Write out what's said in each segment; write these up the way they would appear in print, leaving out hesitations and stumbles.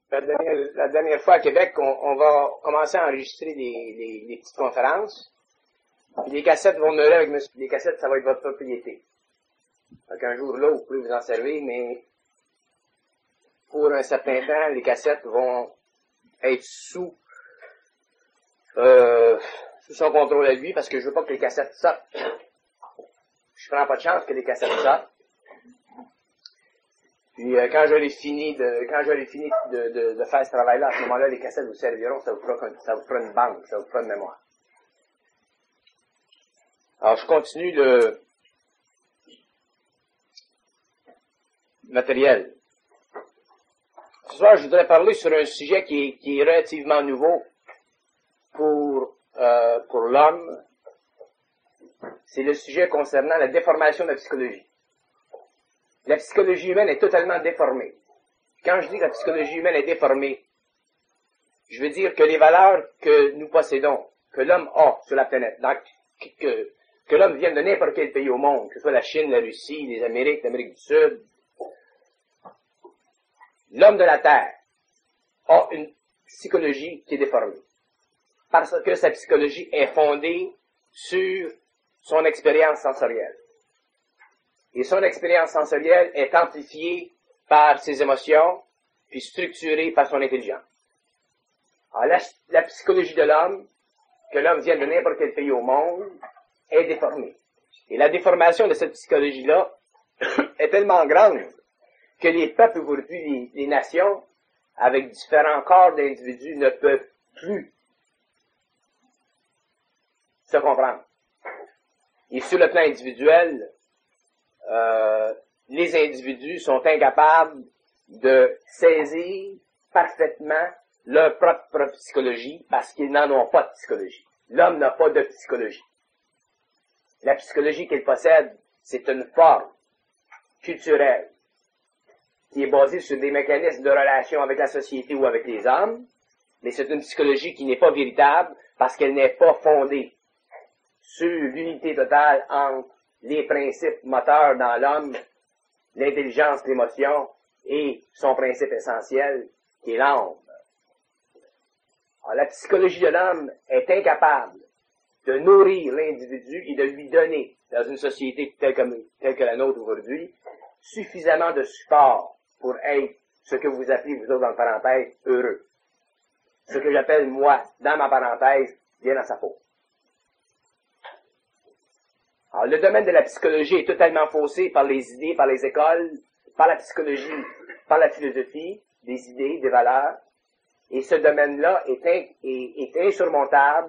La dernière fois à Québec, on va commencer à enregistrer des petites conférences. Puis les cassettes vont demeurer avec monsieur. Les cassettes, ça va être votre propriété. Donc un jour là, vous pouvez vous en servir, mais pour un certain temps, les cassettes vont être sous son contrôle à lui, parce que je veux pas que les cassettes sortent. Je prends pas de chance que les cassettes sortent. Puis quand j'aurai fini de faire ce travail-là, à ce moment-là, les cassettes vous serviront, ça vous fera une banque, ça vous fera une mémoire. Alors, je continue le matériel. Ce soir, je voudrais parler sur un sujet qui est relativement nouveau pour l'homme. C'est le sujet concernant la déformation de la psychologie. La psychologie humaine est totalement déformée. Quand je dis que la psychologie humaine est déformée, je veux dire que les valeurs que nous possédons, que l'homme a sur la planète, donc que l'homme vienne de n'importe quel pays au monde, que ce soit la Chine, la Russie, les Amériques, l'Amérique du Sud, l'homme de la Terre a une psychologie qui est déformée. Parce que sa psychologie est fondée sur son expérience sensorielle. Et son expérience sensorielle est amplifiée par ses émotions, puis structurée par son intelligence. Alors, la psychologie de l'homme, que l'homme vienne de n'importe quel pays au monde, est déformée. Et la déformation de cette psychologie-là est tellement grande que les peuples aujourd'hui, les nations, avec différents corps d'individus, ne peuvent plus se comprendre. Et sur le plan individuel, les individus sont incapables de saisir parfaitement leur propre psychologie parce qu'ils n'en ont pas de psychologie. L'homme n'a pas de psychologie. La psychologie qu'il possède, c'est une forme culturelle qui est basée sur des mécanismes de relation avec la société ou avec les hommes, mais c'est une psychologie qui n'est pas véritable parce qu'elle n'est pas fondée sur l'unité totale entre les principes moteurs dans l'homme, l'intelligence, l'émotion et son principe essentiel qui est l'âme. Alors, la psychologie de l'homme est incapable de nourrir l'individu et de lui donner, dans une société telle que la nôtre aujourd'hui, suffisamment de support pour être ce que vous appelez, vous autres, dans la parenthèse, heureux. Ce que j'appelle, moi, dans ma parenthèse, bien dans sa peau. Alors, le domaine de la psychologie est totalement faussé par les idées, par les écoles, par la psychologie, par la philosophie, des idées, des valeurs. Et ce domaine-là est insurmontable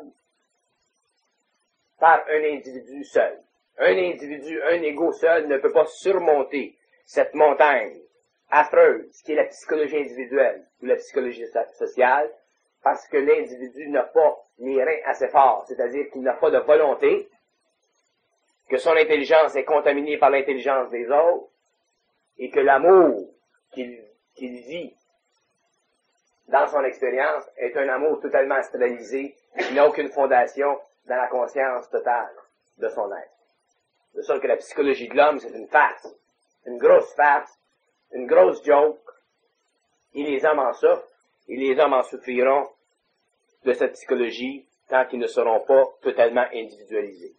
par un individu seul. Un individu, un ego seul ne peut pas surmonter cette montagne affreuse qui est la psychologie individuelle ou la psychologie sociale parce que l'individu n'a pas les reins assez forts, c'est-à-dire qu'il n'a pas de volonté, que son intelligence est contaminée par l'intelligence des autres et que l'amour qu'il vit dans son expérience est un amour totalement astralisé qui n'a aucune fondation dans la conscience totale de son être. De sorte que la psychologie de l'homme, c'est une farce, une grosse joke, et les hommes en souffrent, et les hommes en souffriront de cette psychologie tant qu'ils ne seront pas totalement individualisés.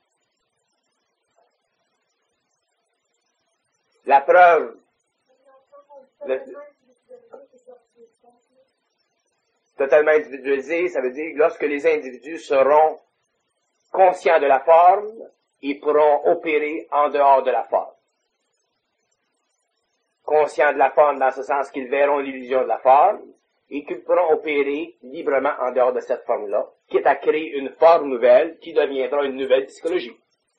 La preuve, totalement individualisé, ça veut dire que lorsque les individus seront conscients de la forme, ils pourront opérer en dehors de la forme. Conscients de la forme dans ce sens qu'ils verront l'illusion de la forme et qu'ils pourront opérer librement en dehors de cette forme-là, quitte à créer une forme nouvelle qui deviendra une nouvelle psychologie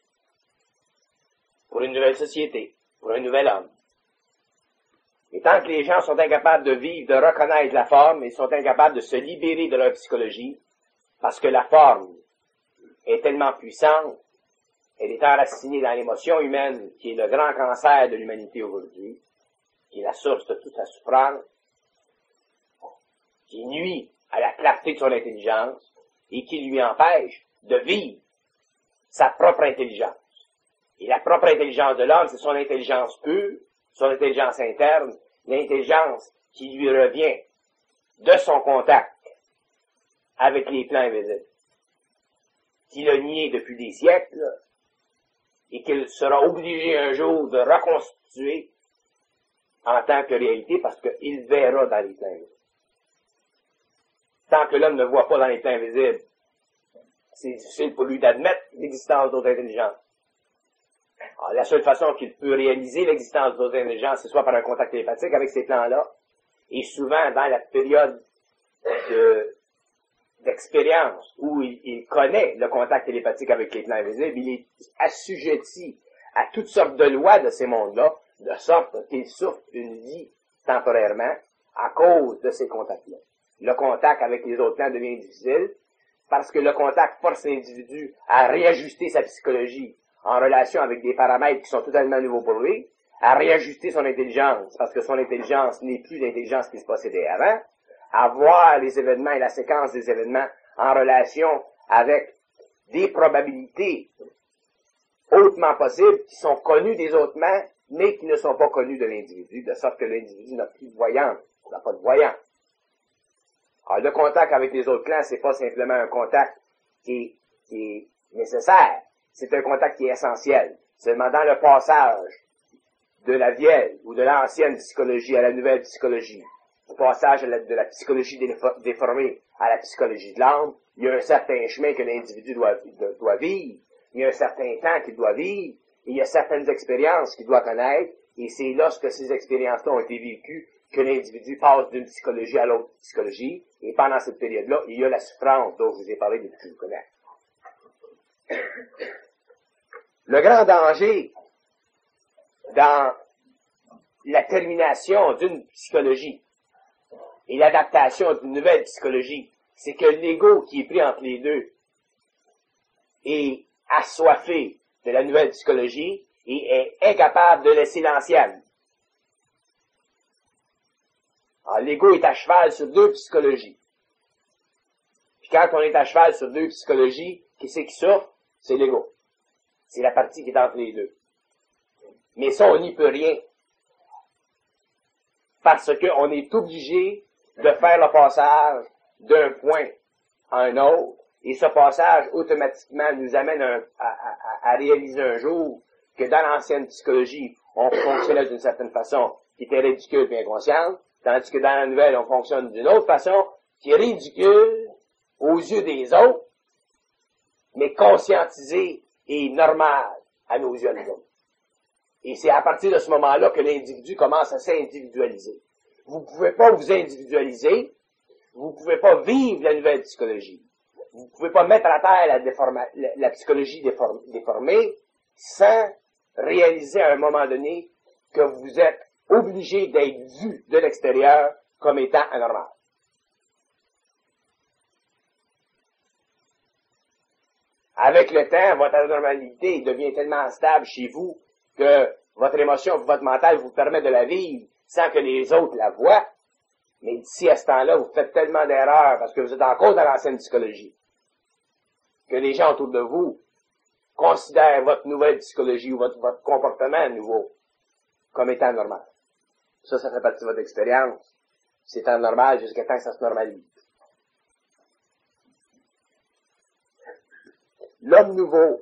pour une nouvelle société, pour un nouvel homme. Et tant que les gens sont incapables de vivre, de reconnaître la forme, ils sont incapables de se libérer de leur psychologie, parce que la forme est tellement puissante, elle est enracinée dans l'émotion humaine, qui est le grand cancer de l'humanité aujourd'hui, qui est la source de toute sa souffrance, qui nuit à la clarté de son intelligence, et qui lui empêche de vivre sa propre intelligence. Et la propre intelligence de l'homme, c'est son intelligence pure, son intelligence interne, l'intelligence qui lui revient de son contact avec les plans invisibles, qu'il a nié depuis des siècles, et qu'il sera obligé un jour de reconstituer en tant que réalité, parce qu'il verra dans les plans invisibles. Tant que l'homme ne voit pas dans les plans invisibles, c'est difficile pour lui d'admettre l'existence d'autres intelligences. Alors, la seule façon qu'il peut réaliser l'existence d'autres intelligences, c'est soit par un contact télépathique avec ces plans-là, et souvent dans la période d'expérience où il connaît le contact télépathique avec les plans invisibles, il est assujetti à toutes sortes de lois de ces mondes-là, de sorte qu'il souffre une vie temporairement à cause de ces contacts-là. Le contact avec les autres plans devient difficile parce que le contact force l'individu à réajuster sa psychologie en relation avec des paramètres qui sont totalement nouveaux pour lui, à réajuster son intelligence parce que son intelligence n'est plus l'intelligence qui se possédait avant, à voir les événements et la séquence des événements en relation avec des probabilités hautement possibles qui sont connues des autres mains, mais qui ne sont pas connues de l'individu, de sorte que l'individu n'a plus de voyance, n'a pas de voyance. Alors, le contact avec les autres clans, c'est pas simplement un contact qui est nécessaire, c'est un contact qui est essentiel. Seulement dans le passage de la vieille ou de l'ancienne psychologie à la nouvelle psychologie, le passage de la psychologie déformée à la psychologie de l'âme, il y a un certain chemin que l'individu doit vivre, il y a un certain temps qu'il doit vivre, il y a certaines expériences qu'il doit connaître, et c'est lorsque ces expériences-là ont été vécues que l'individu passe d'une psychologie à l'autre psychologie, et pendant cette période-là, il y a la souffrance dont je vous ai parlé depuis que je vous connais. Le grand danger dans la termination d'une psychologie et l'adaptation d'une nouvelle psychologie, c'est que l'ego qui est pris entre les deux est assoiffé de la nouvelle psychologie et est incapable de laisser l'ancienne. Alors, l'ego est à cheval sur deux psychologies. Puis quand on est à cheval sur deux psychologies, qui c'est qui souffre? C'est l'ego. C'est la partie qui est entre les deux. Mais ça, on n'y peut rien. Parce qu'on est obligé de faire le passage d'un point à un autre, et ce passage, automatiquement, nous amène à réaliser un jour que dans l'ancienne psychologie, on fonctionnait d'une certaine façon qui était ridicule et inconsciente, tandis que dans la nouvelle, on fonctionne d'une autre façon qui est ridicule aux yeux des autres, mais conscientisée et normale à nos yeux, nous autres. Et c'est à partir de ce moment-là que l'individu commence à s'individualiser. Vous ne pouvez pas vous individualiser, vous ne pouvez pas vivre la nouvelle psychologie. Vous ne pouvez pas mettre à terre la psychologie déformée sans réaliser à un moment donné que vous êtes obligé d'être vu de l'extérieur comme étant anormal. Avec le temps, votre anormalité devient tellement stable chez vous que votre émotion, votre mental vous permet de la vivre sans que les autres la voient. Mais d'ici à ce temps-là, vous faites tellement d'erreurs parce que vous êtes encore dans l'ancienne psychologie que les gens autour de vous considèrent votre nouvelle psychologie ou votre comportement nouveau comme étant normal. Ça fait partie de votre expérience. C'est anormal jusqu'à temps que ça se normalise. L'homme nouveau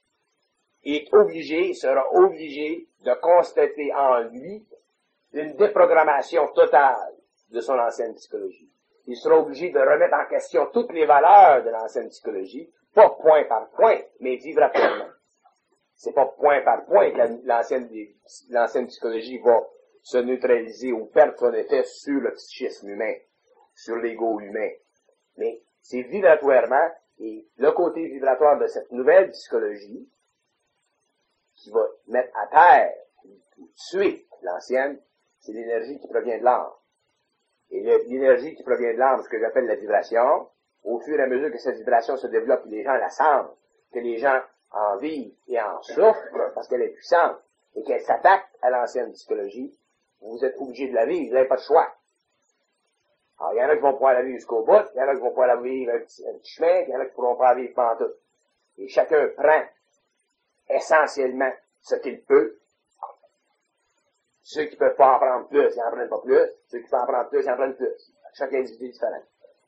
sera obligé de constater en lui une déprogrammation totale de son ancienne psychologie. Il sera obligé de remettre en question toutes les valeurs de l'ancienne psychologie, pas point par point, mais vibratoirement. C'est pas point par point que l'ancienne psychologie va se neutraliser ou perdre son effet sur le psychisme humain, sur l'ego humain. Mais c'est vibratoirement, et le côté vibratoire de cette nouvelle psychologie, qui va mettre à terre, ou tuer l'ancienne, c'est l'énergie qui provient de l'âme. Et l'énergie qui provient de l'âme, ce que j'appelle la vibration, au fur et à mesure que cette vibration se développe, que les gens la sentent, que les gens en vivent et en souffrent, parce qu'elle est puissante, et qu'elle s'attaque à l'ancienne psychologie, vous êtes obligé de la vivre, vous n'avez pas de choix. Alors, il y en a qui vont pouvoir la vivre jusqu'au bout, il y en a qui vont pouvoir la vivre un petit chemin, il y en a qui ne pourront pas la vivre pendant tout. Et chacun prend essentiellement ce qu'il peut. Ceux qui ne peuvent pas en prendre plus, ils n'en prennent pas plus. Ceux qui peuvent en prendre plus, ils en prennent plus. Chaque individu est différent.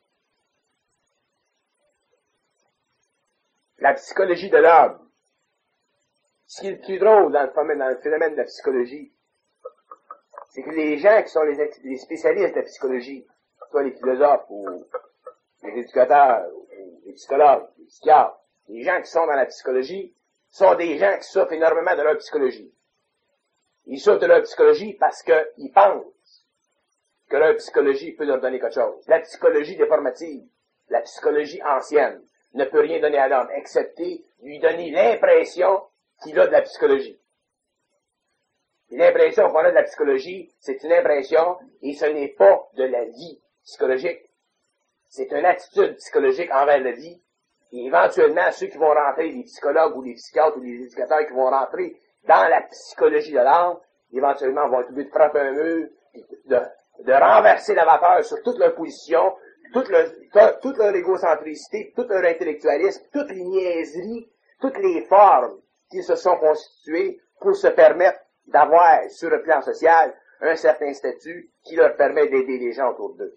La psychologie de l'homme. Ce qui est le plus drôle dans le phénomène de la psychologie, c'est que les gens qui sont les spécialistes de la psychologie, soit les philosophes ou les éducateurs ou les psychologues, les psychiatres, les gens qui sont dans la psychologie sont des gens qui souffrent énormément de leur psychologie. Ils souffrent de leur psychologie parce qu'ils pensent que leur psychologie peut leur donner quelque chose. La psychologie déformative, la psychologie ancienne, ne peut rien donner à l'homme, excepté lui donner l'impression qu'il a de la psychologie. Et l'impression qu'on a de la psychologie, c'est une impression, et ce n'est pas de la vie psychologique. C'est une attitude psychologique envers la vie. Et éventuellement, ceux qui vont rentrer, les psychologues ou les psychiatres ou les éducateurs qui vont rentrer dans la psychologie de l'âme, éventuellement vont être obligés de frapper un mur, de renverser la vapeur sur toute leur position, toute leur égocentricité, tout leur intellectualisme, toutes les niaiseries, toutes les formes qui se sont constituées pour se permettre d'avoir, sur le plan social, un certain statut qui leur permet d'aider les gens autour d'eux.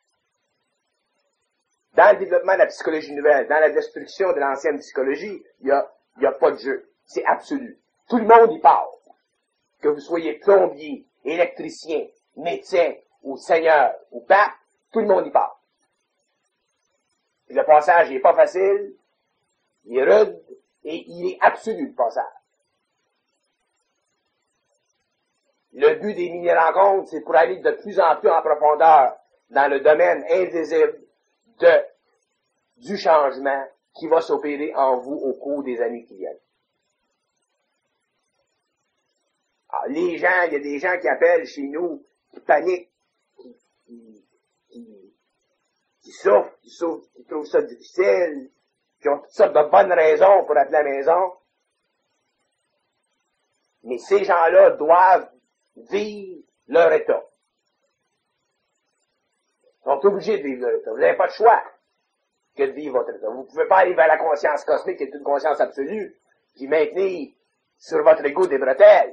Dans le développement de la psychologie nouvelle, dans la destruction de l'ancienne psychologie, il y a pas de jeu. C'est absolu. Tout le monde y parle. Que vous soyez plombier, électricien, médecin, ou seigneur, ou pape, tout le monde y parle. Et le passage, il est pas facile, il est rude, et il est absolu, le passage. Le but des mini-rencontres, c'est pour aller de plus en plus en profondeur dans le domaine invisible du changement qui va s'opérer en vous au cours des années qui viennent. Alors, il y a des gens qui appellent chez nous, qui paniquent, qui souffrent, qui trouvent ça difficile, qui ont toutes sortes de bonnes raisons pour appeler à la maison. Mais ces gens-là doivent vivre leur état. Ils sont obligés de vivre leur état. Vous n'avez pas de choix que de vivre votre état. Vous ne pouvez pas aller vers la conscience cosmique, qui est une conscience absolue, qui maintenir sur votre ego des bretelles.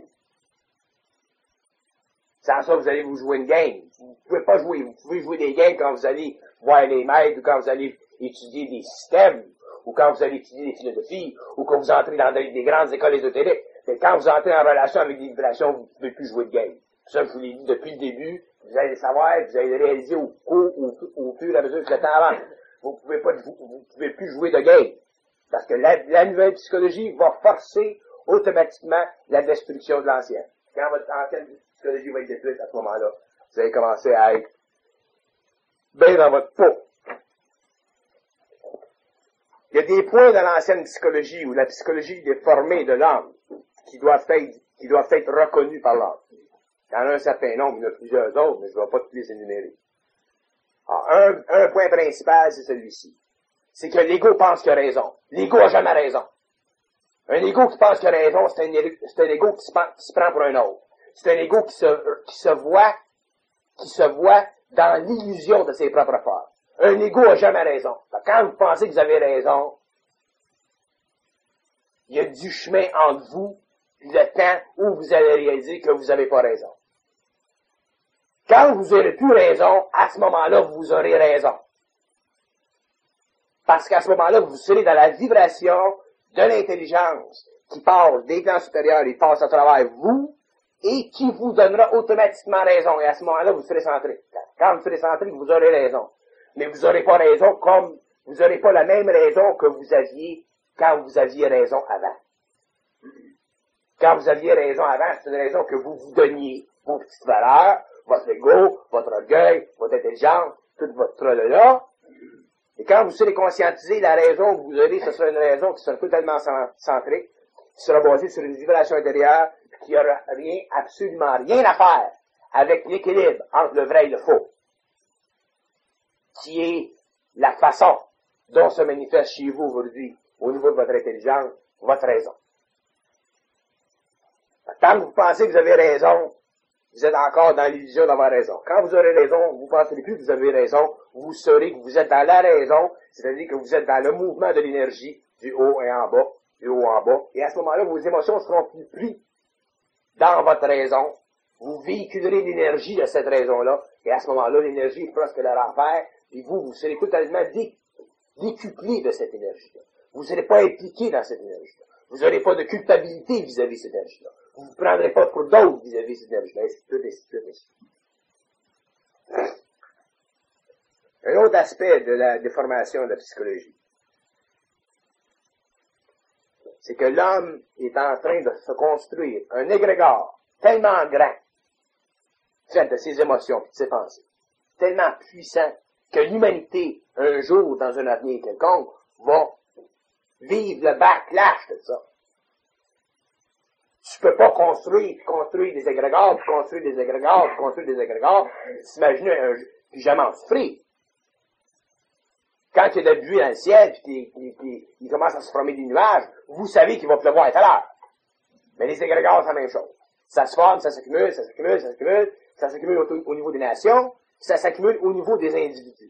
Sans ça, vous allez vous jouer une game. Vous ne pouvez pas jouer. Vous pouvez jouer des games quand vous allez voir les maîtres, ou quand vous allez étudier des systèmes, ou quand vous allez étudier des philosophies, ou quand vous entrez dans des grandes écoles ésotériques. Mais quand vous entrez en relation avec des vibrations, vous ne pouvez plus jouer de game. Ça, je vous l'ai dit depuis le début. Vous allez le savoir, vous allez le réaliser au fur et à mesure que le temps avance. Vous pouvez plus jouer de game. Parce que la nouvelle psychologie va forcer automatiquement la destruction de l'ancienne. Quand votre ancienne psychologie va être détruite à ce moment-là, vous allez commencer à être bien dans votre peau. Il y a des points dans l'ancienne psychologie ou la psychologie déformée de l'homme qui doivent être reconnus par l'homme. Il y en a un certain nombre, il y en a plusieurs autres, mais je ne vais pas tous les énumérer. Alors, un point principal, c'est celui-ci. C'est que l'ego pense qu'il a raison. L'ego a jamais raison. Un ego qui pense qu'il a raison, c'est un ego qui se prend pour un autre. C'est un ego qui se voit dans l'illusion de ses propres forces. Un ego a jamais raison. Quand vous pensez que vous avez raison, il y a du chemin entre vous et le temps où vous allez réaliser que vous n'avez pas raison. Quand vous n'aurez plus raison, à ce moment-là, vous aurez raison. Parce qu'à ce moment-là, vous serez dans la vibration de l'intelligence qui part des plans supérieurs et passe à travers vous et qui vous donnera automatiquement raison. Et à ce moment-là, vous serez centré. Quand vous serez centré, vous aurez raison. Mais vous n'aurez pas raison comme vous n'aurez pas la même raison que vous aviez quand vous aviez raison avant. Quand vous aviez raison avant, c'est une raison que vous vous donniez vos petites valeurs, votre ego, votre orgueil, votre intelligence, tout votre tralala. Et quand vous serez conscientisé, la raison que vous aurez, ce sera une raison qui sera totalement centrée, qui sera basée sur une vibration intérieure, qui n'aura absolument rien à faire avec l'équilibre entre le vrai et le faux, qui est la façon dont se manifeste chez vous aujourd'hui, au niveau de votre intelligence, votre raison. Tant que vous pensez que vous avez raison, vous êtes encore dans l'illusion d'avoir raison. Quand vous aurez raison, vous ne penserez plus que vous avez raison, vous saurez que vous êtes dans la raison, c'est-à-dire que vous êtes dans le mouvement de l'énergie, du haut et en bas, du haut en bas, et à ce moment-là, vos émotions seront plus prises dans votre raison, Vous véhiculerez l'énergie de cette raison-là, et à ce moment-là, l'énergie est proche de leur enfer, puis vous serez totalement décuplé de cette énergie-là. Vous ne serez pas impliqué dans cette énergie-là. Vous n'aurez pas de culpabilité vis-à-vis de cette énergie-là. Vous ne vous prendrez pas pour d'autres vis-à-vis de cette énergie-là, ainsi de suite, ainsi de suite, ainsi de suite. Un autre aspect de la déformation de la psychologie, c'est que l'homme est en train de se construire un égrégore tellement grand, fait de ses émotions et de ses pensées, tellement puissant que l'humanité, un jour, dans un avenir quelconque, va vivre le backlash de ça. Tu peux pas construire des égrégores, puis construire des égrégores, puis construire des égrégores, t'imagines puis jamais en souffrir. Quand il y a de la pluie dans le ciel, puis il commence à se former des nuages, vous savez qu'il va pleuvoir à telle heure. Mais les égrégores, c'est la même chose. Ça se forme, ça s'accumule, ça s'accumule, ça s'accumule, ça s'accumule au niveau des nations, puis ça s'accumule au niveau des individus.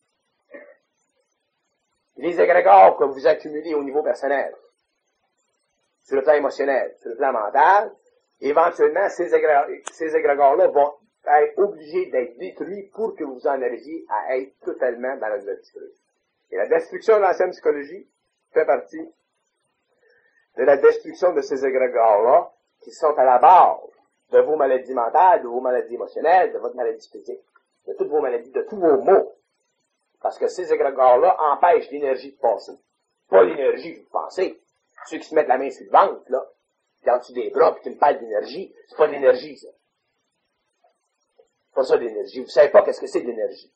Les égrégores que vous accumulez au niveau personnel, sur le plan émotionnel, sur le plan mental, éventuellement, ces égrégores-là vont être obligés d'être détruits pour que vous en arriviez à être totalement dans la nouvelle psychologie. Et la destruction de l'ancienne psychologie fait partie de la destruction de ces égrégores-là qui sont à la base de vos maladies mentales, de vos maladies émotionnelles, de votre maladie physique, de toutes vos maladies, de tous vos maux. Parce que ces égrégores-là empêchent l'énergie de passer. Pas l'énergie que vous pensez. Ceux qui se mettent la main sur le ventre, là, puis en dessous des bras, puis qui me parlent d'énergie, c'est pas de l'énergie, ça. C'est pas ça de l'énergie. Vous savez pas qu'est-ce que c'est de l'énergie.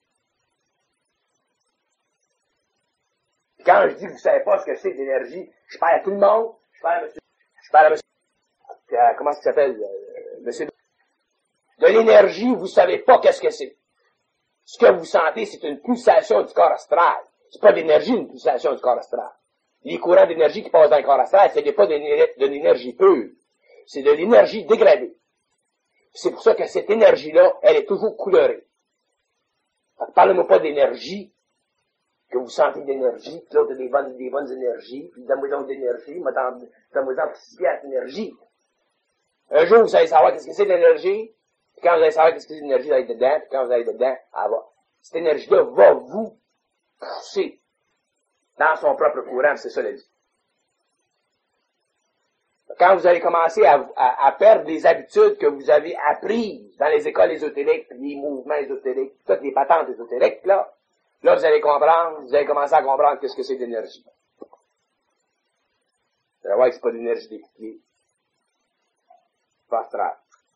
Puis quand je dis que vous savez pas ce que c'est de l'énergie, je parle à tout le monde, je parle à monsieur, comment ça s'appelle, monsieur, de l'énergie, vous savez pas qu'est-ce que c'est. Ce que vous sentez, c'est une pulsation du corps astral. C'est pas de l'énergie, une pulsation du corps astral. Les courants d'énergie qui passent dans le corps astral, ce n'est pas de l'énergie pure. C'est de l'énergie dégradée. C'est pour ça que cette énergie-là, elle est toujours couleurée. Parlez-moi pas d'énergie, que vous sentez d'énergie, puis l'autre des bonnes énergies, puis donne-moi donc d'énergie, donne-moi donc 6 piastres d'énergie. Un jour, vous allez savoir qu'est-ce que c'est de l'énergie, puis quand vous allez savoir qu'est-ce que c'est de l'énergie, vous allez être dedans, puis quand vous allez être dedans, elle va. Cette énergie-là va vous pousser dans son propre courant, c'est ça la vie. Quand vous allez commencer à perdre les habitudes que vous avez apprises dans les écoles ésotériques, les mouvements ésotériques, toutes les patentes ésotériques, là vous allez comprendre, vous allez commencer à comprendre qu'est-ce que c'est de l'énergie. Vous allez voir que c'est pas de l'énergie décuplée. C'est pas astral.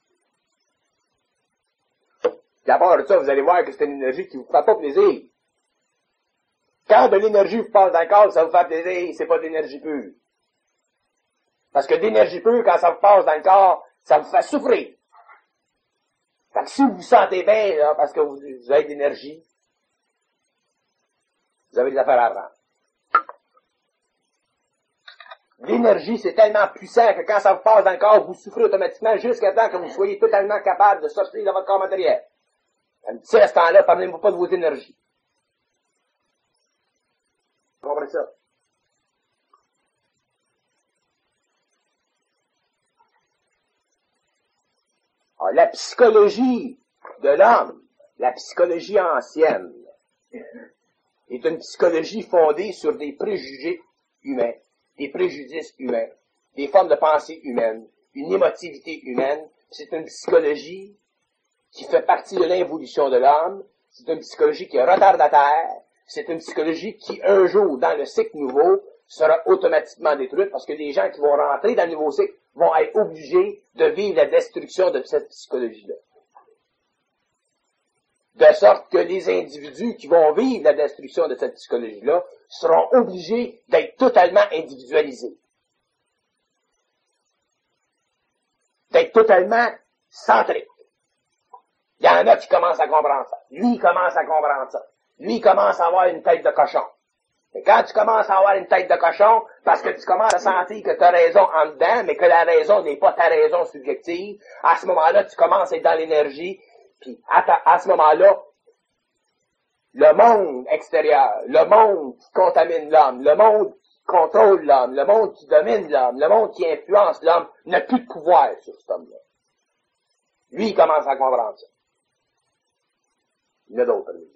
Puis à part de ça, vous allez voir que c'est une énergie qui vous fait pas plaisir. Quand de l'énergie vous passe dans le corps, ça vous fait plaisir, c'est pas de l'énergie pure. Parce que d'énergie pure, quand ça vous passe dans le corps, ça vous fait souffrir. Fait que si vous vous sentez bien, là, parce que vous avez de l'énergie, vous avez des affaires à apprendre. L'énergie, c'est tellement puissant que quand ça vous passe dans le corps, vous souffrez automatiquement jusqu'à temps que vous soyez totalement capable de sortir de votre corps matériel. Un petit à ce temps-là, parlez-moi pas de vos énergies. Vous comprenez ça? Alors, la psychologie de l'homme, la psychologie ancienne, est une psychologie fondée sur des préjugés humains, des préjudices humains, des formes de pensée humaines, une émotivité humaine. C'est une psychologie qui fait partie de l'évolution de l'homme. C'est une psychologie qui est retardataire. C'est une psychologie qui, un jour, dans le cycle nouveau, sera automatiquement détruite parce que les gens qui vont rentrer dans le nouveau cycle vont être obligés de vivre la destruction de cette psychologie-là. De sorte que les individus qui vont vivre la destruction de cette psychologie-là seront obligés d'être totalement individualisés. D'être totalement centriques. Il y en a qui commencent à comprendre ça. Lui, il commence à comprendre ça. Lui, il commence à avoir une tête de cochon. Et quand tu commences à avoir une tête de cochon, parce que tu commences à sentir que tu as raison en dedans, mais que la raison n'est pas ta raison subjective, à ce moment-là, tu commences à être dans l'énergie, puis à ce moment-là, le monde extérieur, le monde qui contamine l'homme, le monde qui contrôle l'homme, le monde qui domine l'homme, le monde qui influence l'homme, n'a plus de pouvoir sur cet homme-là. Lui, il commence à comprendre ça. Il y en a d'autres, lui.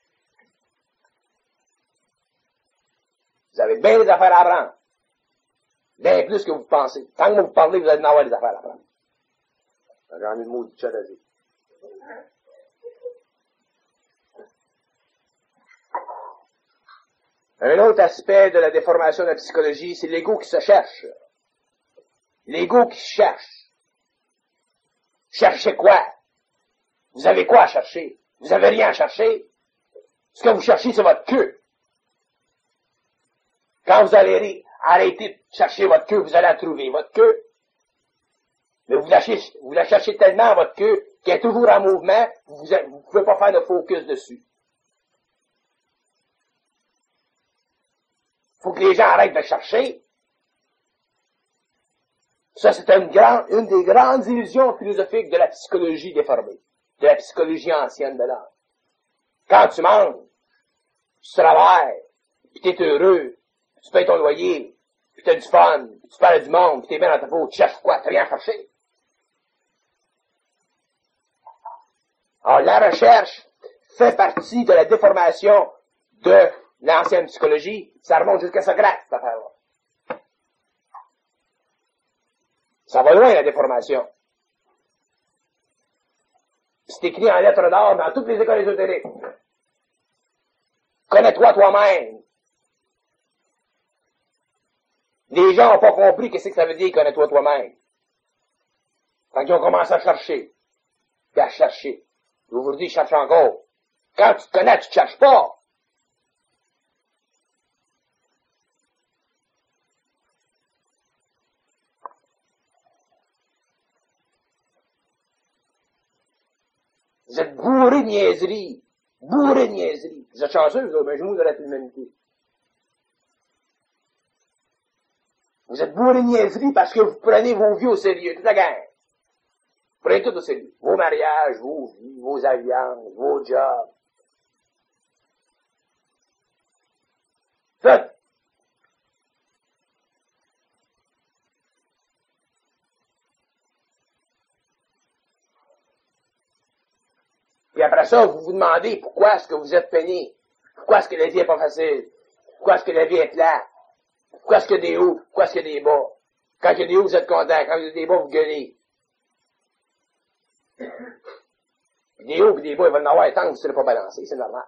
Vous avez bien des affaires à apprendre. Bien plus que vous pensez. Tant que vous parlez, vous allez en avoir des affaires à apprendre. J'en ai une maudite chose à dire. Un autre aspect de la déformation de la psychologie, c'est l'ego qui se cherche. L'ego qui se cherche. Cherchez quoi? Vous avez quoi à chercher? Vous avez rien à chercher. Ce que vous cherchez, c'est votre queue. Quand vous allez arrêter de chercher votre queue, vous allez la trouver, votre queue. Mais vous la cherchez tellement, votre queue, qu'elle est toujours en mouvement, vous ne pouvez pas faire de focus dessus. Faut que les gens arrêtent de chercher. Ça, c'est une des grandes illusions philosophiques de la psychologie déformée, de la psychologie ancienne de l'âme. Quand tu manges, tu travailles, puis t'es heureux, tu payes ton loyer, puis t'as du fun, puis tu parles du monde, puis t'es bien dans ta peau, tu cherches quoi? T'as rien à chercher. Alors, la recherche fait partie de la déformation de l'ancienne psychologie. Ça remonte jusqu'à Socrate, cette affaire-là. Ça va loin, la déformation. C'est écrit en lettres d'or dans toutes les écoles ésotériques. Connais-toi toi-même. Les gens n'ont pas compris qu'est-ce que ça veut dire, connais-toi toi-même. Quand ils ont commencé à chercher, puis à chercher. Aujourd'hui, ils cherchent encore. Quand tu te connais, tu ne cherches pas. Vous êtes bourrés de niaiseries. Bourrés de niaiseries. Vous êtes chanceux, vous avez un genou de la l'humanité. Vous êtes bourrés de niaiseries parce que vous prenez vos vies au sérieux, toute la gang. Vous prenez tout au sérieux. Vos mariages, vos vies, vos alliances, vos jobs. Tout. Puis après ça, vous vous demandez pourquoi est-ce que vous êtes peiné. Pourquoi est-ce que la vie est pas facile. Pourquoi est-ce que la vie est plate. Pourquoi est-ce qu'il y a des hauts, pourquoi est-ce qu'il y a des bas. Quand il y a des hauts, vous êtes content. Quand il y a des bas, vous gueulez. Puis des hauts et des bas, ils vont en avoir tant que vous ne serez pas balancé, c'est normal.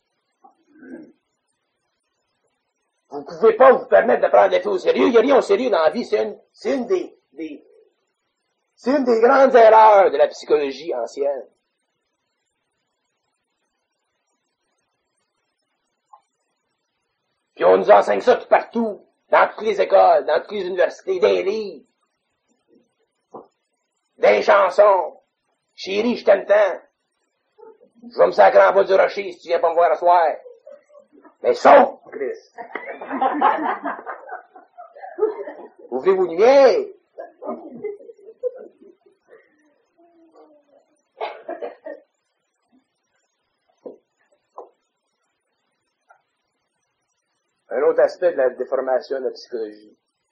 Vous ne pouvez pas vous permettre de prendre la vie au sérieux. Il n'y a rien au sérieux dans la vie. C'est une des grandes erreurs de la psychologie ancienne. Puis on nous enseigne ça tout partout, dans toutes les écoles, dans toutes les universités, dans les livres, dans les chansons. Chérie, je t'aime tant. Je vais me sacrer en bas du rocher si tu viens pas me voir ce soir. Mais saute, Christ. Ouvrez vos lumières. Un autre aspect de la déformation de la psychologie.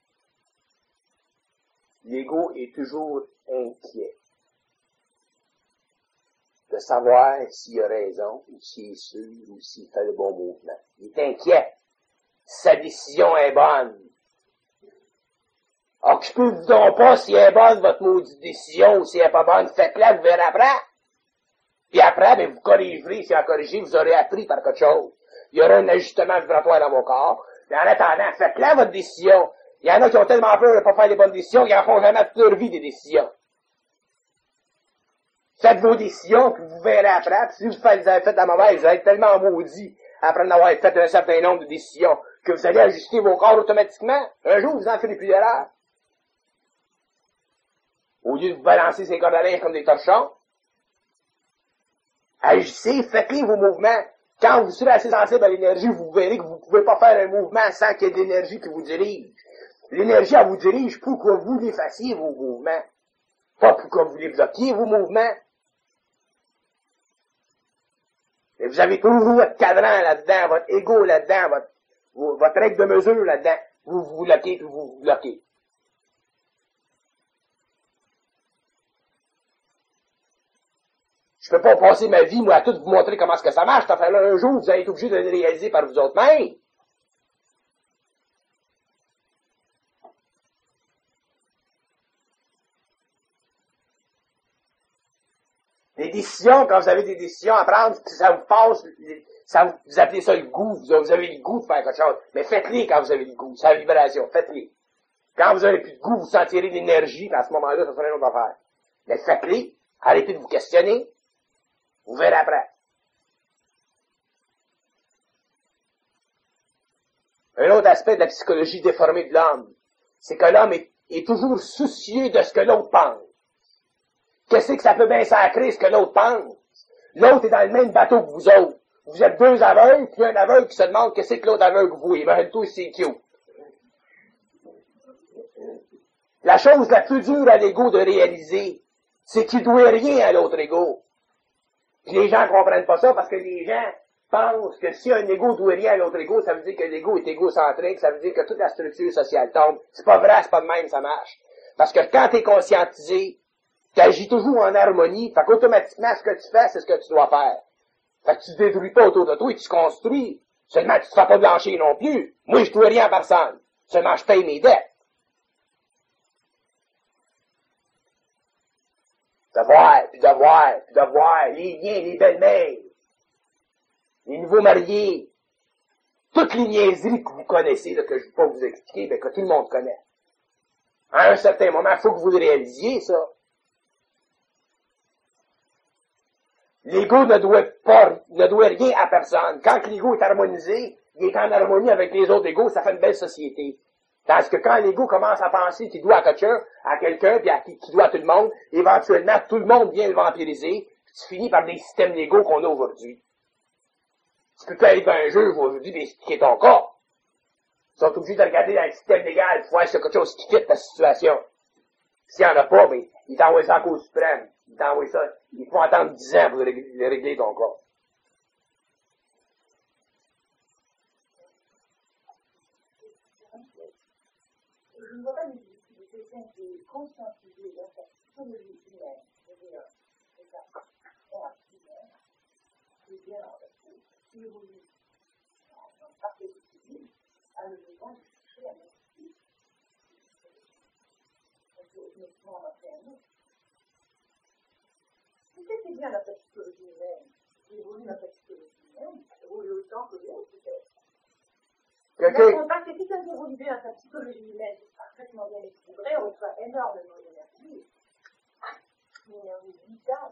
L'ego est toujours inquiet de savoir s'il a raison, ou s'il est sûr, ou s'il fait le bon mouvement. Il est inquiet. Sa décision est bonne. Alors que je peux vous dire pas si elle est bonne, votre maudite décision, ou si elle est pas bonne, faites-la, vous verrez après. Puis après, ben, vous corrigerez, si en corrigez, vous aurez appris par quelque chose. Il y aura un ajustement vibratoire dans vos corps. Mais en attendant, faites-la votre décision. Il y en a qui ont tellement peur de ne pas faire les bonnes décisions qu'ils en font jamais toute leur vie des décisions. Faites vos décisions, puis vous verrez après. Puis si vous avez fait la mauvaise, vous allez être tellement maudit après d'avoir fait un certain nombre de décisions que vous allez ajuster vos corps automatiquement. Un jour, vous en ferez plus d'erreur. Au lieu de vous balancer ces cordes à linge comme des torchons, agissez, faites-les vos mouvements. Quand vous serez assez sensible à l'énergie, vous verrez que vous ne pouvez pas faire un mouvement sans qu'il y ait de l'énergie qui vous dirige. L'énergie, elle vous dirige pour que vous les fassiez, vos mouvements. Pas pour que vous les bloquiez, vos mouvements. Et vous avez toujours votre cadran là-dedans, votre ego là-dedans, votre règle de mesure là-dedans. Vous vous bloquez, puis vous vous bloquez. Je peux pas passer ma vie, moi, à tout vous montrer comment est-ce que ça marche, cette affaire-là. Un jour, vous allez être obligé de le réaliser par vous autres mêmes. Les décisions, quand vous avez des décisions à prendre, ça vous passe, vous appelez ça le goût, vous avez le goût de faire quelque chose. Mais faites-les quand vous avez le goût, c'est la vibration, faites-les. Quand vous avez plus de goût, vous sentirez l'énergie, puis à ce moment-là, ça sera une autre affaire. Mais faites-les, arrêtez de vous questionner, vous verrez après. Un autre aspect de la psychologie déformée de l'homme, c'est que l'homme est toujours soucieux de ce que l'autre pense. Qu'est-ce que ça peut bien sacrer ce que l'autre pense? L'autre est dans le même bateau que vous autres. Vous êtes deux aveugles, puis un aveugle qui se demande qu'est-ce que l'autre aveugle vous. Il va tout c'est cute. La chose la plus dure à l'ego de réaliser, c'est qu'il ne doit rien à l'autre ego. Puis les gens ne comprennent pas ça parce que les gens pensent que si un ego ne doit rien à l'autre ego, ça veut dire que l'ego est égocentrique, ça veut dire que toute la structure sociale tombe. C'est pas vrai, c'est pas de même, ça marche. Parce que quand tu es conscientisé, tu agis toujours en harmonie, fait qu'automatiquement, ce que tu fais, c'est ce que tu dois faire. Fait que tu te détruis pas autour de toi et tu te construis. Seulement, tu te fais pas blanchir non plus. Moi, je ne dois rien à personne. Seulement, je paye mes dettes. De voir, les liens, les belles-mères, les nouveaux mariés, toutes les niaiseries que vous connaissez, là, que je ne vais pas vous expliquer, mais que tout le monde connaît. À un certain moment, il faut que vous le réalisiez, ça. L'ego ne doit rien à personne. Quand l'ego est harmonisé, il est en harmonie avec les autres égos, ça fait une belle société. Tandis que quand l'ego commence à penser qu'il doit à quelqu'un, puis qu'il doit à tout le monde, éventuellement, tout le monde vient le vampiriser, puis tu finis par des systèmes légaux qu'on a aujourd'hui. Tu peux pas aller dans un juge aujourd'hui et expliquer ton cas. Ils sont obligés de regarder dans le système légal pour voir s'il y a quelque chose qui quitte ta situation. S'il n'y en a pas, ben, il t'envoie ça en Cour suprême. Il t'envoie ça. Il faut attendre 10 ans pour régler ton cas. Je ne vois pas de quelqu'un qui est conscientisé dans sa psychologie humaine, c'est-à-dire, c'est ça, qui est bien qui évolue dans le parcours civil, a le besoin de chercher à merci. Donc, honnêtement, on a fait un autre. Peut-être que c'est bien dans sa psychologie humaine, qui évolue dans sa psychologie humaine, évolue autant que l'autre, peut-être. On part que quelqu'un qui évolue bien dans sa psychologie humaine, parfaitement bien équilibré, on reçoit énormément d'énergie, une énergie vitale.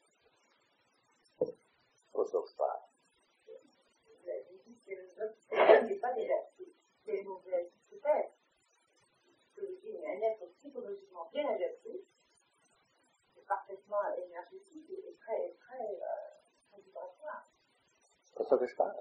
Faut se faire. Vous avez dit que notre problème n'est pas négatif, c'est une mauvaise peut-être. Un être psychologiquement bien adapté, c'est parfaitement énergétique et très vibratoire. C'est pas ça que je parle.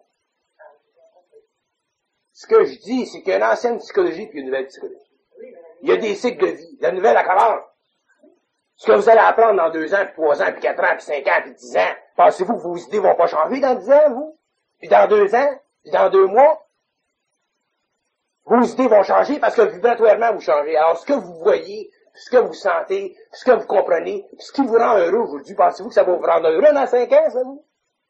Ce que je dis, c'est qu'il y a une ancienne psychologie puis une nouvelle psychologie. Il y a des cycles de vie. La nouvelle, elle commence. Ce que vous allez apprendre dans 2 ans, puis 3 ans, puis 4 ans, puis 5 ans, puis 10 ans, pensez-vous que vos idées vont pas changer dans 10 ans, vous? Puis dans 2 ans? Puis dans 2 mois? Vos idées vont changer parce que vibratoirement vous changez. Alors, ce que vous voyez, ce que vous sentez, ce que vous comprenez, ce qui vous rend heureux aujourd'hui, pensez-vous que ça va vous rendre heureux dans 5 ans, ça, vous?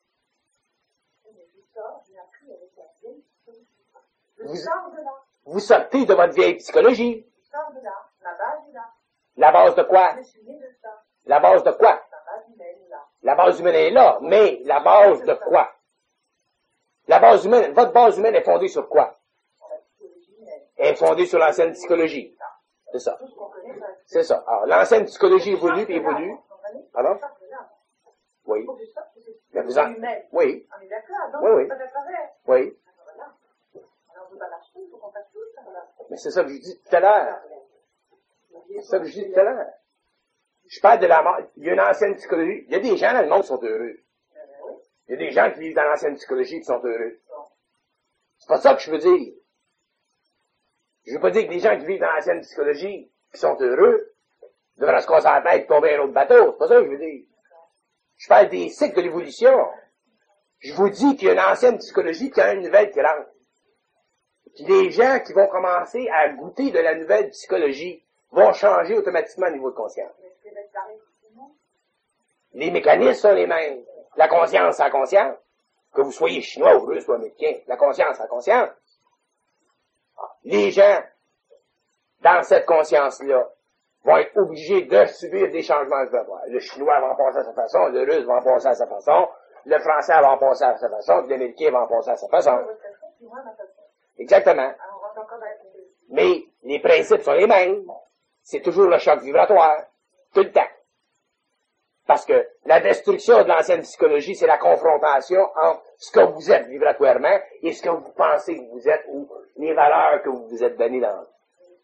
Vous sortez de votre vieille psychologie. Je sors de là. La base est là. La base de quoi? Je suis né de ça. La base de quoi? La base humaine est là. La base humaine est là, mais la base de quoi? La base humaine, votre base humaine est fondée sur quoi? La psychologie humaine. Elle est fondée sur l'ancienne psychologie. C'est ça. C'est ça. Alors, l'ancienne psychologie évolue puis évolue. Alors? Oui. Mais vous en... Oui. On est d'accord, donc oui, oui. pas d'accord. Oui. Alors, on ne peut pas l'acheter, il faut qu'on fasse tout ça. Mais c'est ça que je dis tout à l'heure. C'est ça que je dis tout à l'heure. Je parle de la mort. Il y a une ancienne psychologie. Il y a des gens dans le monde qui sont heureux. Il y a des gens qui vivent dans l'ancienne psychologie qui sont heureux. C'est pas ça que je veux dire. Je veux pas dire que les gens qui vivent dans l'ancienne psychologie qui sont heureux devraient se casser la tête et tomber un autre bateau. C'est pas ça que je veux dire. Je parle des cycles de l'évolution. Je vous dis qu'il y a une ancienne psychologie qui a une nouvelle qui rentre. Puis les gens qui vont commencer à goûter de la nouvelle psychologie vont changer automatiquement au niveau de conscience. Les mécanismes sont les mêmes. La conscience, c'est la conscience. Que vous soyez chinois ou russe ou américain, la conscience, c'est la conscience. Les gens, dans cette conscience-là, vont être obligés de subir des changements vibratoires. Le chinois va en passer à sa façon, le russe va en passer à sa façon, le français va en passer à sa façon, puis l'américain va en passer à sa façon. Exactement. Mais les principes sont les mêmes. C'est toujours le choc vibratoire. Tout le temps. Parce que la destruction de l'ancienne psychologie, c'est la confrontation entre ce que vous êtes vibratoirement et ce que vous pensez que vous êtes ou les valeurs que vous vous êtes données dans la vie.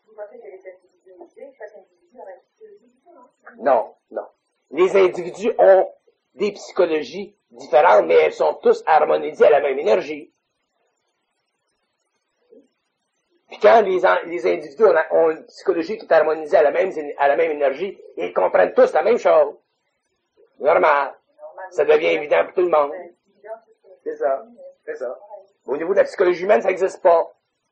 Non, non. Les individus ont des psychologies différentes, mais elles sont tous harmonisées à la même énergie. Puis quand les individus ont une psychologie qui est harmonisée à la même énergie, ils comprennent tous la même chose. Normal. Ça devient évident pour tout le monde. C'est ça. C'est ça. Au niveau de la psychologie humaine, ça n'existe pas.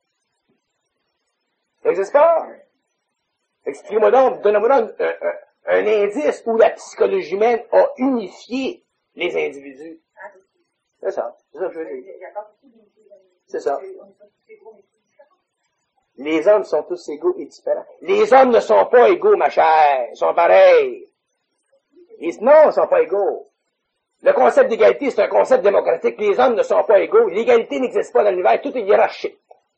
Ça n'existe pas. Expliquez-moi donc, donnez-moi donc un indice où la psychologie humaine a unifié les individus. C'est ça. C'est ça que je veux dire. C'est ça. Les hommes sont tous égaux et différents. Les hommes ne sont pas égaux, ma chère. Ils sont pareils. Non, ils ne sont pas égaux. Le concept d'égalité, c'est un concept démocratique. Les hommes ne sont pas égaux. L'égalité n'existe pas dans l'univers. Tout est hiérarchique.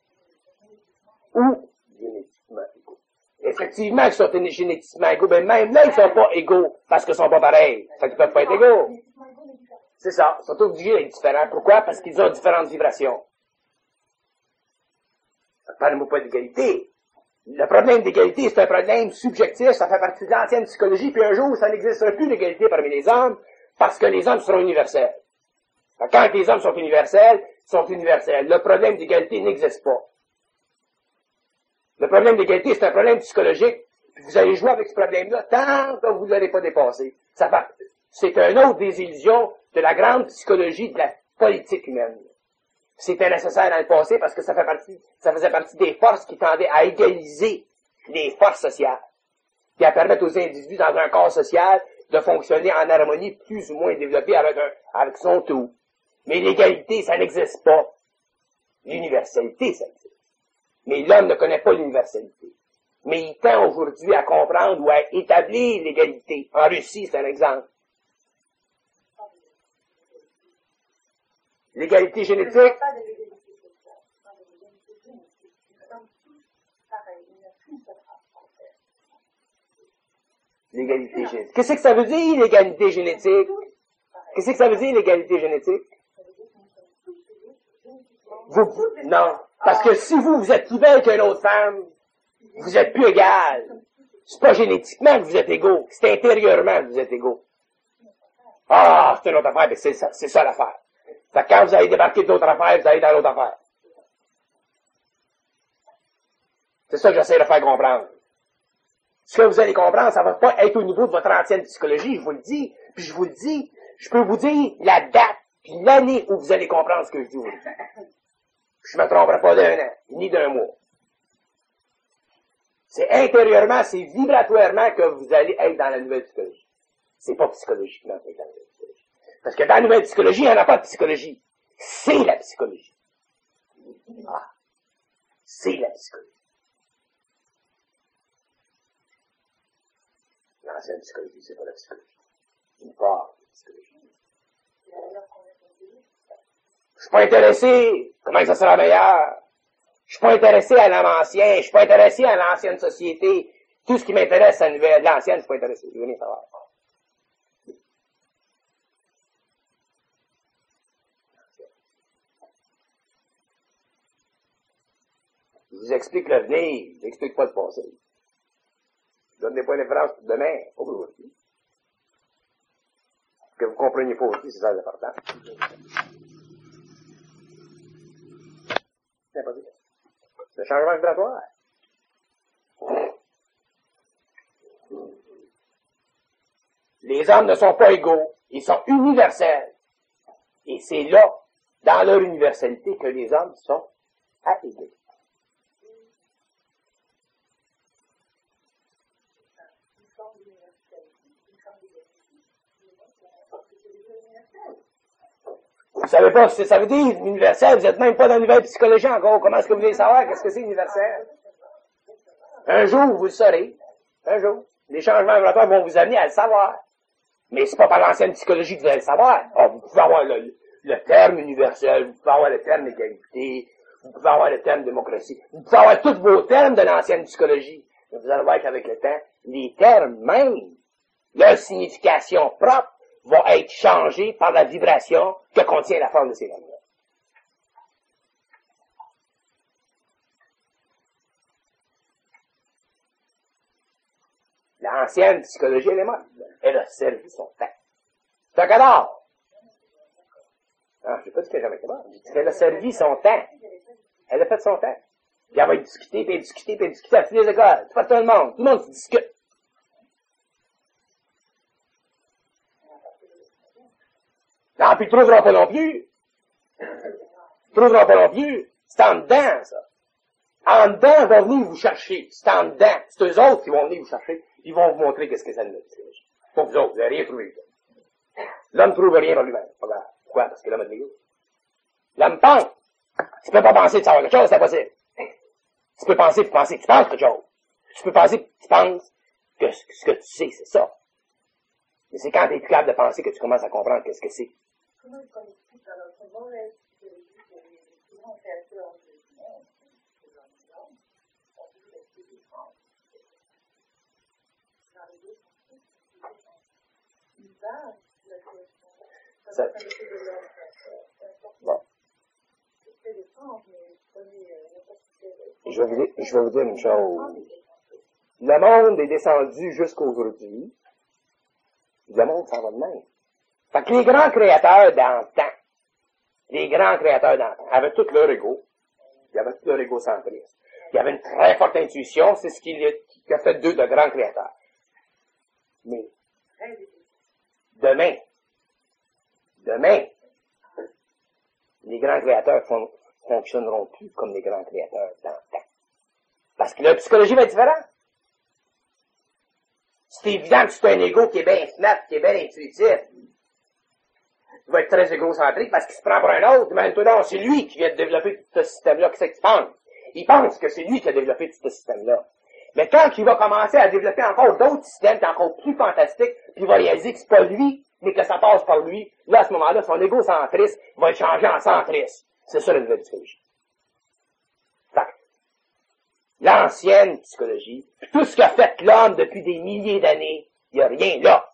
Ou génétiquement égaux. Effectivement, ils sont génétiquement égaux, mais même là, ils ne sont pas égaux parce qu'ils ne sont pas pareils. Ça qu'ils ne peuvent pas être égaux. C'est ça. Ils sont obligés d'être différents. Pourquoi? Parce qu'ils ont différentes vibrations. Parlez-moi pas d'égalité. Le problème d'égalité, c'est un problème subjectif, ça fait partie de l'ancienne psychologie, puis un jour, ça n'existera plus d'égalité parmi les hommes, parce que les hommes seront universels. Quand les hommes sont universels, ils sont universels. Le problème d'égalité n'existe pas. Le problème d'égalité, c'est un problème psychologique, puis vous allez jouer avec ce problème-là tant que vous ne l'aurez pas dépassé. C'est une autre des illusions de la grande psychologie de la politique humaine. C'était nécessaire dans le passé parce que ça faisait partie des forces qui tendaient à égaliser les forces sociales, puis à permettre aux individus dans un corps social de fonctionner en harmonie plus ou moins développée avec son tout. Mais l'égalité, ça n'existe pas. L'universalité, ça existe. Mais l'homme ne connaît pas l'universalité. Mais il tend aujourd'hui à comprendre ou à établir l'égalité. En Russie, c'est un exemple. L'égalité génétique. L'égalité génétique. Qu'est-ce que ça veut dire, l'égalité génétique? Qu'est-ce que ça veut dire, l'égalité génétique? Non. Parce que si vous êtes plus belle qu'une autre femme, vous êtes plus égal. C'est pas génétiquement que vous êtes égaux, c'est intérieurement que vous êtes égaux. Ah, c'est une autre affaire, mais c'est ça l'affaire. Fait que quand vous allez débarquer d'autres affaires, vous allez dans l'autre affaire. C'est ça que j'essaie de faire comprendre. Ce que vous allez comprendre, ça va pas être au niveau de votre ancienne psychologie, je vous le dis, puis je vous le dis, je peux vous dire la date, puis l'année où vous allez comprendre ce que je dis. Je me tromperai pas d'un an, ni d'un mois. C'est intérieurement, c'est vibratoirement que vous allez être dans la nouvelle psychologie. C'est pas psychologiquement que vous êtes dans la nouvelle psychologie. Parce que dans la nouvelle psychologie, il n'y en a pas de psychologie. C'est la psychologie. Ah. C'est la psychologie. L'ancienne psychologie, c'est pas la psychologie. Une part de la psychologie. Je suis pas intéressé. Comment ça sera meilleur? Je suis pas intéressé à l'homme ancien. Je suis pas intéressé à l'ancienne société. Tout ce qui m'intéresse à l'ancienne, je suis pas intéressé. Je venez savoir. Je vous explique l'avenir. Je n'explique pas le passé. Je donne des points de référence pour demain, pas pour aujourd'hui. Ce que vous compreniez pas aussi, c'est ça l'important. C'est impossible. C'est un changement vibratoire. Les hommes ne sont pas égaux. Ils sont universels. Et c'est là, dans leur universalité, que les hommes sont à égalité. Vous savez pas ce que ça veut dire, universel, vous êtes même pas dans l'univers de psychologie encore. Comment est-ce que vous voulez savoir qu'est-ce que c'est universel? Un jour, vous le saurez. Un jour. Les changements évolutifs vont vous amener à le savoir. Mais c'est pas par l'ancienne psychologie que vous allez le savoir. Oh, vous pouvez avoir le terme universel, vous pouvez avoir le terme égalité, vous pouvez avoir le terme démocratie, vous pouvez avoir tous vos termes de l'ancienne psychologie. Mais vous allez voir qu'avec le temps, les termes même, leur signification propre, vont être changés par la vibration que contient la forme de ces termes-là. L'ancienne psychologie, elle est morte. Elle a servi son temps. C'est un cadavre. Non, je n'ai pas dit qu'elle n'a jamais été morte. J'ai dit qu'elle a servi son temps. Elle a fait son temps. Puis elle va discuter, puis discuter, puis discuter à toutes les écoles. C'est pas tout le monde. Tout le monde se discute. Non, puis ils ne trouveront pas non plus. Ils ne trouveront pas non plus. C'est en dedans, ça. En dedans, ils vont venir vous chercher. C'est en dedans. C'est eux autres qui vont venir vous chercher. Ils vont vous montrer qu'est-ce que ça nous dit. Pas vous autres, vous n'avez rien trouvé. L'homme ne trouve rien par lui-même. Pas grave. Pourquoi? Parce que l'homme a de l'ego. L'homme pense. Tu peux pas penser de savoir quelque chose, c'est impossible. Tu peux penser que tu penses quelque chose. Tu peux penser que tu penses que ce que tu sais, c'est ça. Mais c'est quand tu es plus capable de penser que tu commences à comprendre qu'est-ce que c'est. Comment est-ce qu'on explique dans notre mauvaise psychologie que les grands créateurs de l'humain, c'est dans les hommes, ont toujours été des grands. Dans les deux sens, une base de la création. Ça me fait de l'homme créateur. Bon. C'est l'étrange, mais prenez n'importe quel. Je vais vous dire une chose. Le monde est descendu jusqu'à aujourd'hui. Le monde s'en va de même. Fait que les grands créateurs d'antan, avaient tout leur ego. Ils avaient tout leur égocentrisme. Ils avaient une très forte intuition, c'est ce qui a fait d'eux de grands créateurs. Mais, demain, les grands créateurs fonctionneront plus comme les grands créateurs d'antan. Parce que la psychologie va être différente. C'est évident que c'est un ego qui est bien smart, qui est bien intuitif. Il va être très égocentrique parce qu'il se prend pour un autre. Mais maintenant, c'est lui qui vient de développer tout ce système-là. Qu'est-ce qu'il pense? Il pense que c'est lui qui a développé tout ce système-là. Mais quand il va commencer à développer encore d'autres systèmes qui sont encore plus fantastiques, puis il va réaliser que c'est pas lui, mais que ça passe par lui, là, à ce moment-là, son égocentrisme va être changé en centrisme. C'est ça la nouvelle psychologie. L'ancienne psychologie, puis tout ce qu'a fait l'homme depuis des milliers d'années, il n'y a rien là.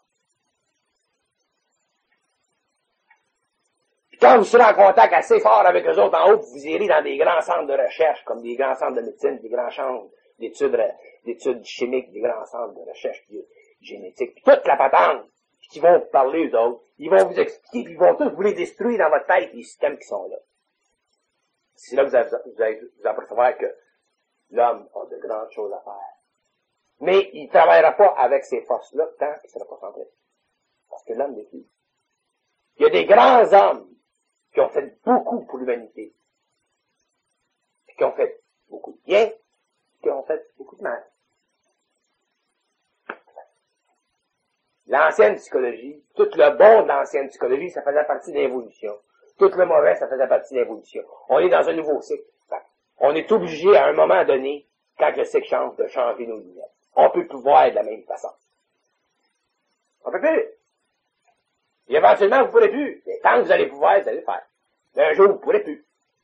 Puis quand vous serez en contact assez fort avec eux autres en haut, vous irez dans des grands centres de recherche, comme des grands centres de médecine, des grands centres d'études chimiques, des grands centres de recherche génétique, puis toute la patente, puis qui vont vous parler eux autres, ils vont vous expliquer, puis ils vont tous vous les détruire dans votre tête, les systèmes qui sont là. C'est là que vous allez vous apercevoir que l'homme a de grandes choses à faire. Mais il ne travaillera pas avec ces forces-là tant qu'il ne sera pas centré. Parce que l'homme n'est plus. Il y a des grands hommes qui ont fait beaucoup pour l'humanité. Puis qui ont fait beaucoup de bien, qui ont fait beaucoup de mal. L'ancienne psychologie, tout le bon de l'ancienne psychologie, ça faisait partie de l'évolution. Tout le mauvais, ça faisait partie de l'évolution. On est dans un nouveau cycle. On est obligé, à un moment donné, quand le cycle change, de changer nos lunettes. On peut plus voir de la même façon. On peut plus. Et éventuellement, vous ne pourrez plus. Mais tant que vous allez pouvoir, vous allez le faire. Mais un jour, vous ne pourrez plus.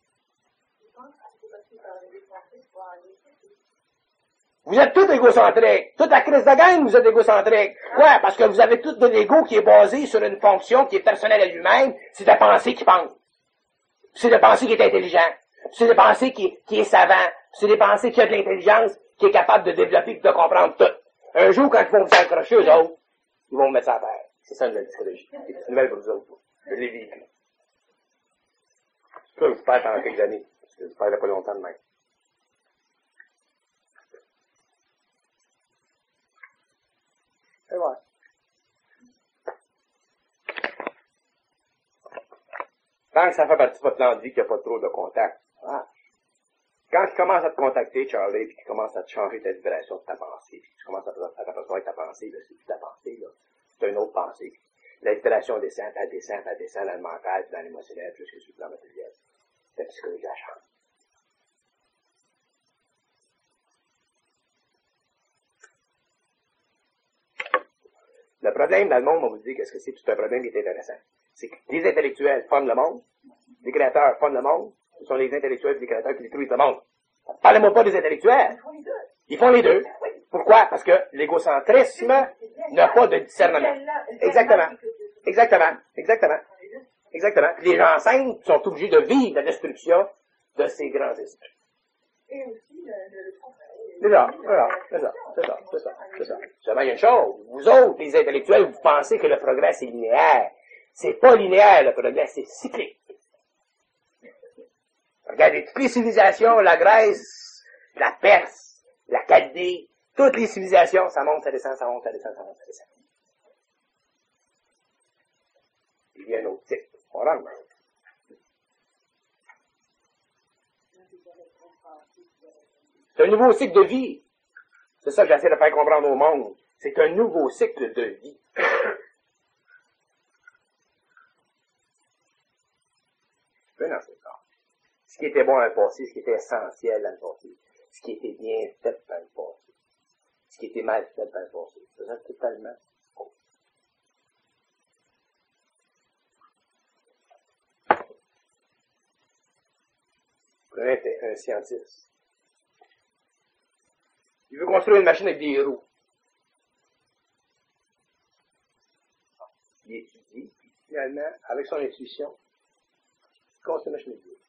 Vous êtes tous égocentriques. Toute la crise de gang, vous êtes égocentriques. Pourquoi? Parce que vous avez tout de l'ego qui est basé sur une fonction qui est personnelle à lui-même, c'est de penser qu'il pense. C'est de penser qu'il est intelligent. C'est de penser qui est savant. C'est de penser qu'il a de l'intelligence, qui est capable de développer et de comprendre tout. Un jour, quand ils vont vous accrocher eux autres, ils vont vous mettre ça à terre. C'est ça, une nouvelle psychologie. C'est une nouvelle pour vous autres. Je l'ai vécu. Je peux vous faire pendant quelques années, parce que je ne parlerai pas longtemps de même. Et voilà. Tant que ça fait partie de votre plan de vie qu'il n'y a pas trop de contact. Ah. Quand tu commences à te contacter, Charlie, puis tu commences à te changer ta vibration de ta pensée, puis tu commences à t'apercevoir que ta pensée, là, c'est plus ta pensée, là. C'est une autre pensée. La vibration descend, elle descend dans le mental, dans l'émotionnel, jusque sur le plan matériel. C'est la psychologie de la chambre. Le problème dans le monde, on vous dit qu'est-ce que c'est un problème qui est intéressant. C'est que les intellectuels fondent le monde, les créateurs fondent le monde, ce sont les intellectuels et les créateurs qui détruisent le monde. Parlez-moi pas des intellectuels. Ils font les deux. Pourquoi? Parce que l'égocentrisme n'a pas de discernement. Exactement. Exactement. Exactement. Exactement. Les gens saints sont obligés de vivre la destruction de ces grands esprits. Et aussi le progrès. C'est ça. Seulement, il y a une chose. Vous autres, les intellectuels, vous pensez que le progrès, c'est linéaire. C'est pas linéaire, le progrès, c'est cyclique. Regardez, toutes les civilisations, la Grèce, la Perse, la Chaldée, toutes les civilisations, ça monte, ça descend, ça monte, ça descend, ça monte, ça descend. Il y a un autre type. On rentre. C'est un nouveau cycle de vie. C'est ça que j'essaie de faire comprendre au monde. C'est un nouveau cycle de vie. Peu dans ce cas. Ce qui était bon dans le passé, ce qui était essentiel dans le passé, ce qui était bien fait dans le passé, ce qui était mal fait dans le passé. C'est ça totalement faux. Prenez un scientiste. Il veut construire une machine avec des roues. Il étudie, puis finalement, avec son intuition, il construit une machine avec des roues.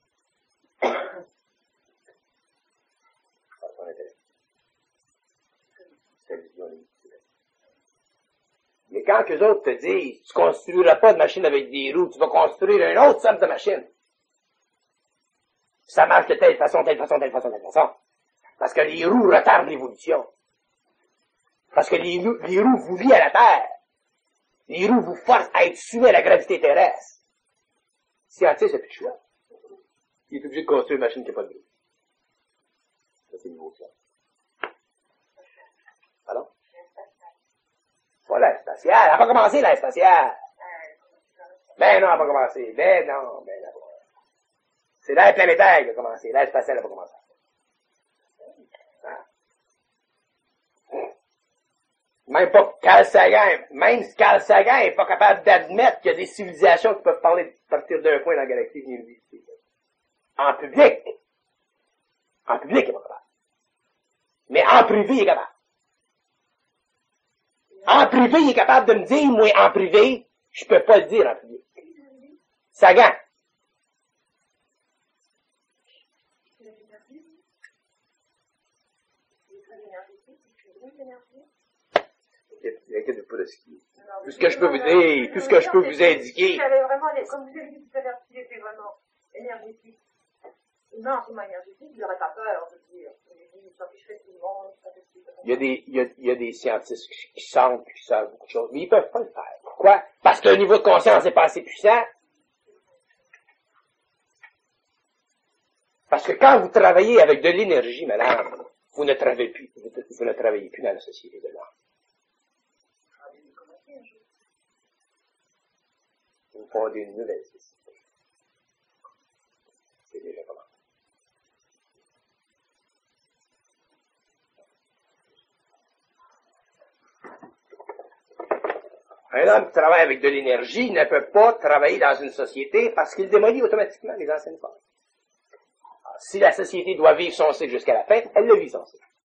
Mais quand eux autres te disent, tu construiras pas de machine avec des roues, tu vas construire une autre sorte de machine. Ça marche de telle façon. Parce que les roues retardent l'évolution. Parce que les roues vous lient à la Terre. Les roues vous forcent à être soumis à la gravité terrestre. Scientiste, c'est plus de choix. Il est obligé de construire une machine qui n'a pas de roues. Ça, c'est nouveau, ça. Pardon? Pas l'air spatial. Elle n'a pas commencé, l'air spatial. Ben non, elle n'a pas commencé. Ben non. C'est l'air planétaire qui a commencé. L'air spatial n'a pas commencé. Même Carl Sagan n'est pas capable d'admettre qu'il y a des civilisations qui peuvent partir d'un point dans la galaxie et venir visiter. En public, il n'est pas capable. Mais en privé, il est capable. En privé, il est capable de me dire, moi, en privé, je peux pas le dire en public. Sagan. Inquiétez pas de ce qui est. Tout ce que je peux vous dire, tout ce que je peux vous indiquer. Comme vous avez dit tout à l'heure, s'il était vraiment énergétique, immensément énergétique, il n'aurait pas peur de dire, il s'afficherait tout le monde, il y a des scientifiques qui savent beaucoup de choses, mais ils peuvent pas le faire. Pourquoi? Parce que le niveau de conscience n'est pas assez puissant. Parce que quand vous travaillez avec de l'énergie, madame, vous ne travaillez plus dans la société de l'homme. Vous fondez une nouvelle société. C'est déjà comment. Un homme qui travaille avec de l'énergie ne peut pas travailler dans une société parce qu'il démolit automatiquement les anciennes formes. Si la société doit vivre son cycle jusqu'à la fin, elle le vit son cycle.